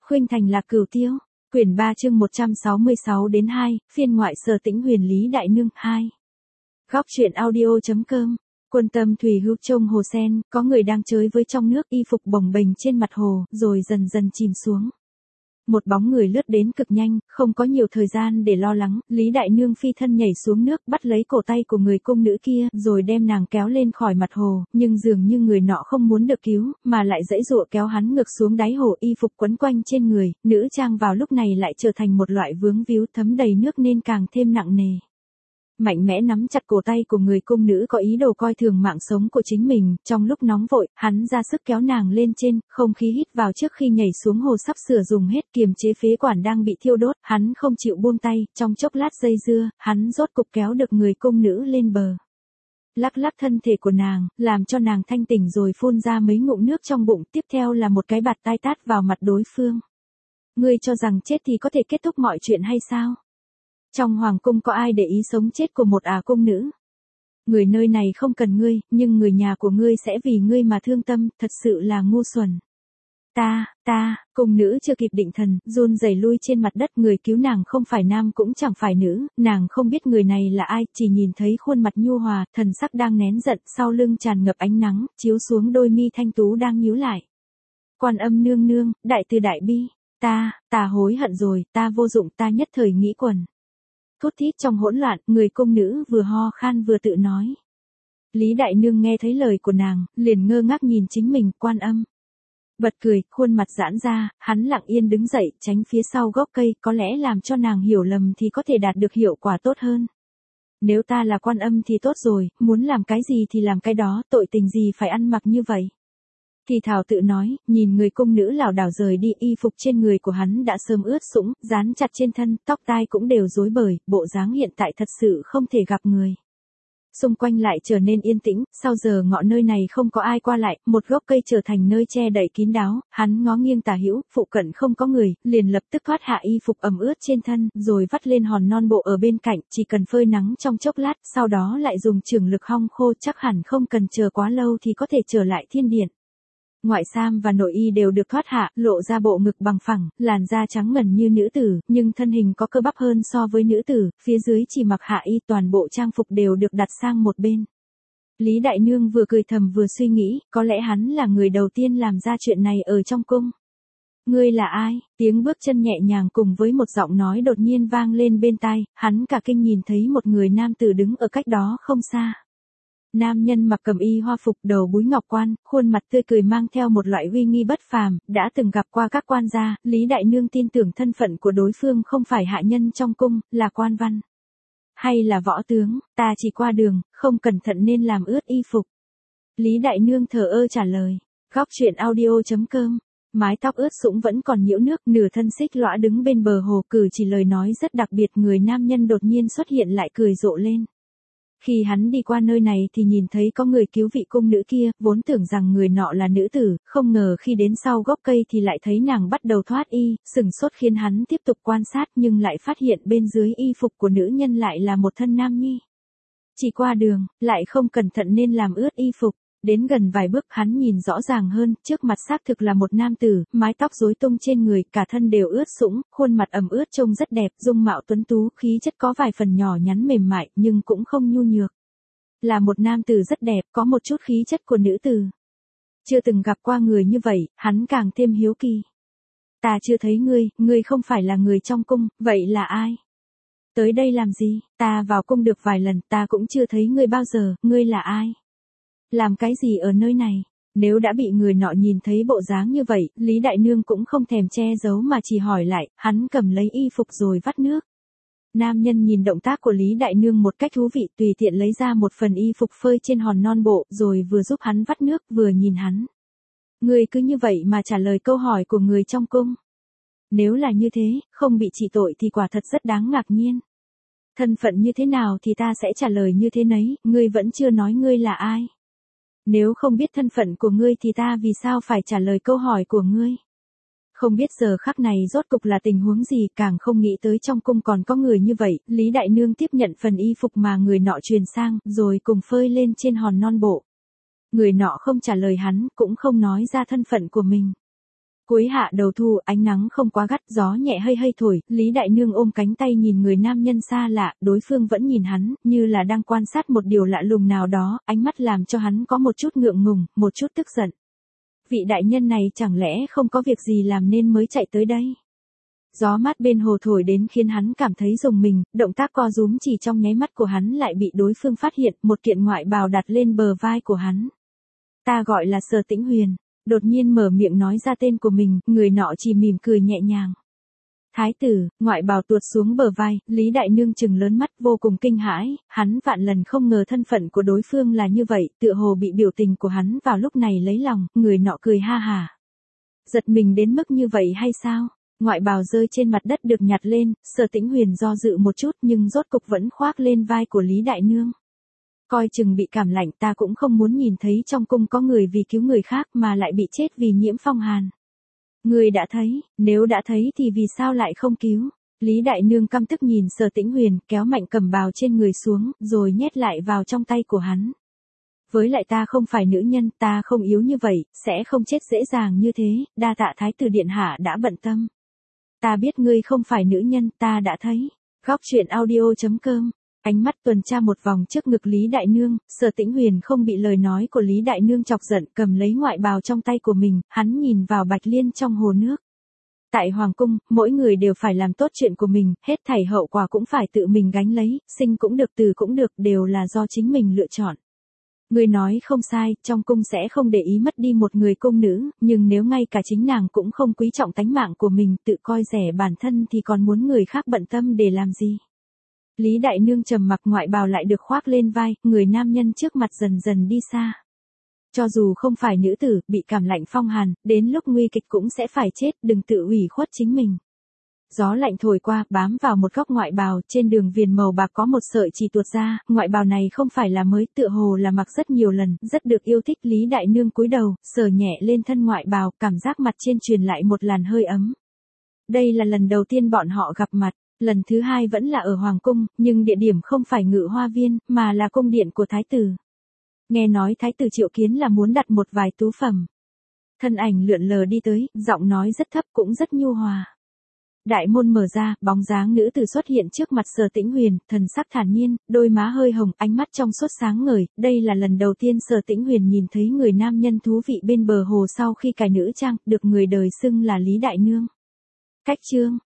Khuynh Thành Lạc Cửu Tiêu, quyển 3 chương 166 đến 2, phiên ngoại Sở Tĩnh Huyền Lý Đại Nương 2. Góc truyện audio.com. Quân tâm thủy hữu trông hồ sen, có người đang chơi với trong nước, y phục bồng bềnh trên mặt hồ, rồi dần dần chìm xuống. Một bóng người lướt đến cực nhanh, không có nhiều thời gian để lo lắng, Lý Đại Nương phi thân nhảy xuống nước, bắt lấy cổ tay của người cung nữ kia, rồi đem nàng kéo lên khỏi mặt hồ, nhưng dường như người nọ không muốn được cứu, mà lại giãy giụa kéo hắn ngược xuống đáy hồ, y phục quấn quanh trên người, nữ trang vào lúc này lại trở thành một loại vướng víu thấm đầy nước nên càng thêm nặng nề. Mạnh mẽ nắm chặt cổ tay của người cung nữ có ý đồ coi thường mạng sống của chính mình, trong lúc nóng vội, hắn ra sức kéo nàng lên trên, không khí hít vào trước khi nhảy xuống hồ sắp sửa dùng hết, kiềm chế phế quản đang bị thiêu đốt, hắn không chịu buông tay, trong chốc lát dây dưa, hắn rốt cục kéo được người cung nữ lên bờ. Lắc lắc thân thể của nàng, làm cho nàng thanh tỉnh rồi phun ra mấy ngụm nước trong bụng, tiếp theo là một cái bạt tai tát vào mặt đối phương. Ngươi cho rằng chết thì có thể kết thúc mọi chuyện hay sao? Trong hoàng cung có ai để ý sống chết của một cung nữ? Người nơi này không cần ngươi, nhưng người nhà của ngươi sẽ vì ngươi mà thương tâm, thật sự là ngu xuẩn. Cung nữ chưa kịp định thần, run rẩy lui trên mặt đất, người cứu nàng không phải nam cũng chẳng phải nữ, nàng không biết người này là ai, chỉ nhìn thấy khuôn mặt nhu hòa, thần sắc đang nén giận, sau lưng tràn ngập ánh nắng, chiếu xuống đôi mi thanh tú đang nhíu lại. Quan Âm nương nương, đại từ đại bi, ta hối hận rồi, ta vô dụng, ta nhất thời nghĩ quẩn. Thút thít trong hỗn loạn, người cung nữ vừa ho khan vừa tự nói. Lý Đại Nương nghe thấy lời của nàng, liền ngơ ngác nhìn chính mình, Quan Âm. Bật cười, khuôn mặt giãn ra, hắn lặng yên đứng dậy, tránh phía sau gốc cây, có lẽ làm cho nàng hiểu lầm thì có thể đạt được hiệu quả tốt hơn. Nếu ta là Quan Âm thì tốt rồi, muốn làm cái gì thì làm cái đó, tội tình gì phải ăn mặc như vậy. Thì thảo tự nói, nhìn người cung nữ lảo đảo rời đi, y phục trên người của hắn đã sớm ướt sũng, dán chặt trên thân, tóc tai cũng đều rối bời, bộ dáng hiện tại thật sự không thể gặp người. Xung quanh lại trở nên yên tĩnh, sau giờ ngọ nơi này không có ai qua lại, một gốc cây trở thành nơi che đậy kín đáo, hắn ngó nghiêng tả hữu, phụ cận không có người, liền lập tức thoát hạ y phục ẩm ướt trên thân, rồi vắt lên hòn non bộ ở bên cạnh, chỉ cần phơi nắng trong chốc lát, sau đó lại dùng chưởng lực hong khô, chắc hẳn không cần chờ quá lâu thì có thể trở lại thiên điện. Ngoại sam và nội y đều được thoát hạ, lộ ra bộ ngực bằng phẳng, làn da trắng ngần như nữ tử, nhưng thân hình có cơ bắp hơn so với nữ tử, phía dưới chỉ mặc hạ y, toàn bộ trang phục đều được đặt sang một bên. Lý Đại Nương vừa cười thầm vừa suy nghĩ, có lẽ hắn là người đầu tiên làm ra chuyện này ở trong cung. Ngươi là ai? Tiếng bước chân nhẹ nhàng cùng với một giọng nói đột nhiên vang lên bên tai, hắn cả kinh nhìn thấy một người nam tử đứng ở cách đó không xa. Nam nhân mặc cẩm y hoa phục, đầu búi ngọc quan, khuôn mặt tươi cười mang theo một loại uy nghi bất phàm, đã từng gặp qua các quan gia, Lý Đại Nương tin tưởng thân phận của đối phương không phải hạ nhân trong cung, là quan văn. Hay là võ tướng, ta chỉ qua đường, không cẩn thận nên làm ướt y phục. Lý Đại Nương thờ ơ trả lời. Góc truyện audio.com. Mái tóc ướt sũng vẫn còn nhiễu nước, nửa thân xích lõa đứng bên bờ hồ, cử chỉ lời nói rất đặc biệt, người nam nhân đột nhiên xuất hiện lại cười rộ lên. Khi hắn đi qua nơi này thì nhìn thấy có người cứu vị cung nữ kia, vốn tưởng rằng người nọ là nữ tử, không ngờ khi đến sau gốc cây thì lại thấy nàng bắt đầu thoát y, sửng sốt khiến hắn tiếp tục quan sát nhưng lại phát hiện bên dưới y phục của nữ nhân lại là một thân nam nhi. Chỉ qua đường, lại không cẩn thận nên làm ướt y phục. Đến gần vài bước hắn nhìn rõ ràng hơn, trước mặt xác thực là một nam tử, mái tóc rối tung trên người, cả thân đều ướt sũng, khuôn mặt ẩm ướt trông rất đẹp, dung mạo tuấn tú, khí chất có vài phần nhỏ nhắn mềm mại, nhưng cũng không nhu nhược. Là một nam tử rất đẹp, có một chút khí chất của nữ tử. Chưa từng gặp qua người như vậy, hắn càng thêm hiếu kỳ. Ta chưa thấy ngươi không phải là người trong cung, vậy là ai? Tới đây làm gì? Ta vào cung được vài lần, ta cũng chưa thấy ngươi bao giờ, ngươi là ai? Làm cái gì ở nơi này? Nếu đã bị người nọ nhìn thấy bộ dáng như vậy, Lý Đại Nương cũng không thèm che giấu mà chỉ hỏi lại, hắn cầm lấy y phục rồi vắt nước. Nam nhân nhìn động tác của Lý Đại Nương một cách thú vị, tùy tiện lấy ra một phần y phục phơi trên hòn non bộ, rồi vừa giúp hắn vắt nước, vừa nhìn hắn. Ngươi cứ như vậy mà trả lời câu hỏi của người trong cung. Nếu là như thế, không bị trị tội thì quả thật rất đáng ngạc nhiên. Thân phận như thế nào thì ta sẽ trả lời như thế nấy, ngươi vẫn chưa nói ngươi là ai. Nếu không biết thân phận của ngươi thì ta vì sao phải trả lời câu hỏi của ngươi? Không biết giờ khắc này rốt cục là tình huống gì, càng không nghĩ tới trong cung còn có người như vậy, Lý Đại Nương tiếp nhận phần y phục mà người nọ truyền sang, rồi cùng phơi lên trên hòn non bộ. Người nọ không trả lời hắn, cũng không nói ra thân phận của mình. Cuối hạ đầu thu, ánh nắng không quá gắt, gió nhẹ hơi hơi thổi, Lý Đại Nương ôm cánh tay nhìn người nam nhân xa lạ, đối phương vẫn nhìn hắn, như là đang quan sát một điều lạ lùng nào đó, ánh mắt làm cho hắn có một chút ngượng ngùng, một chút tức giận. Vị đại nhân này chẳng lẽ không có việc gì làm nên mới chạy tới đây? Gió mát bên hồ thổi đến khiến hắn cảm thấy rùng mình, động tác co rúm chỉ trong nháy mắt của hắn lại bị đối phương phát hiện, một kiện ngoại bào đặt lên bờ vai của hắn. Ta gọi là Sở Tĩnh Huyền. Đột nhiên mở miệng nói ra tên của mình, người nọ chỉ mỉm cười nhẹ nhàng. Thái tử, ngoại bào tuột xuống bờ vai, Lý Đại Nương trừng lớn mắt vô cùng kinh hãi, hắn vạn lần không ngờ thân phận của đối phương là như vậy, tựa hồ bị biểu tình của hắn vào lúc này lấy lòng, người nọ cười ha hả. Giật mình đến mức như vậy hay sao? Ngoại bào rơi trên mặt đất được nhặt lên, Sở Tĩnh Huyền do dự một chút nhưng rốt cục vẫn khoác lên vai của Lý Đại Nương. Coi chừng bị cảm lạnh, ta cũng không muốn nhìn thấy trong cung có người vì cứu người khác mà lại bị chết vì nhiễm phong hàn. Người đã thấy, nếu đã thấy thì vì sao lại không cứu? Lý Đại Nương căm tức nhìn Sở Tĩnh Huyền, kéo mạnh cẩm bào trên người xuống, rồi nhét lại vào trong tay của hắn. Với lại ta không phải nữ nhân, ta không yếu như vậy, sẽ không chết dễ dàng như thế, đa tạ Thái tử điện hạ đã bận tâm. Ta biết ngươi không phải nữ nhân, ta đã thấy. Góc truyện audio.com. Ánh mắt tuần tra một vòng trước ngực Lý Đại Nương, Sở Tĩnh Huyền không bị lời nói của Lý Đại Nương chọc giận, cầm lấy ngoại bào trong tay của mình, hắn nhìn vào Bạch Liên trong hồ nước. Tại Hoàng cung, mỗi người đều phải làm tốt chuyện của mình, hết thảy hậu quả cũng phải tự mình gánh lấy, sinh cũng được từ cũng được, đều là do chính mình lựa chọn. Người nói không sai, trong cung sẽ không để ý mất đi một người cung nữ, nhưng nếu ngay cả chính nàng cũng không quý trọng tánh mạng của mình, tự coi rẻ bản thân thì còn muốn người khác bận tâm để làm gì? Lý Đại Nương trầm mặc, ngoại bào lại được khoác lên vai, người nam nhân trước mặt dần dần đi xa. Cho dù không phải nữ tử, bị cảm lạnh phong hàn, đến lúc nguy kịch cũng sẽ phải chết, đừng tự ủy khuất chính mình. Gió lạnh thổi qua, bám vào một góc ngoại bào, trên đường viền màu bạc có một sợi chỉ tuột ra, ngoại bào này không phải là mới, tựa hồ là mặc rất nhiều lần, rất được yêu thích. Lý Đại Nương cúi đầu, sờ nhẹ lên thân ngoại bào, cảm giác mặt trên truyền lại một làn hơi ấm. Đây là lần đầu tiên bọn họ gặp mặt. Lần thứ hai vẫn là ở Hoàng cung, nhưng địa điểm không phải Ngự Hoa Viên, mà là cung điện của Thái tử. Nghe nói Thái tử triệu kiến là muốn đặt một vài tú phẩm. Thân ảnh lượn lờ đi tới, giọng nói rất thấp cũng rất nhu hòa. Đại môn mở ra, bóng dáng nữ tử xuất hiện trước mặt Sở Tĩnh Huyền, thần sắc thản nhiên, đôi má hơi hồng, ánh mắt trong suốt sáng ngời. Đây là lần đầu tiên Sở Tĩnh Huyền nhìn thấy người nam nhân thú vị bên bờ hồ sau khi cài nữ trang, được người đời xưng là Lý Đại Nương. Cách chương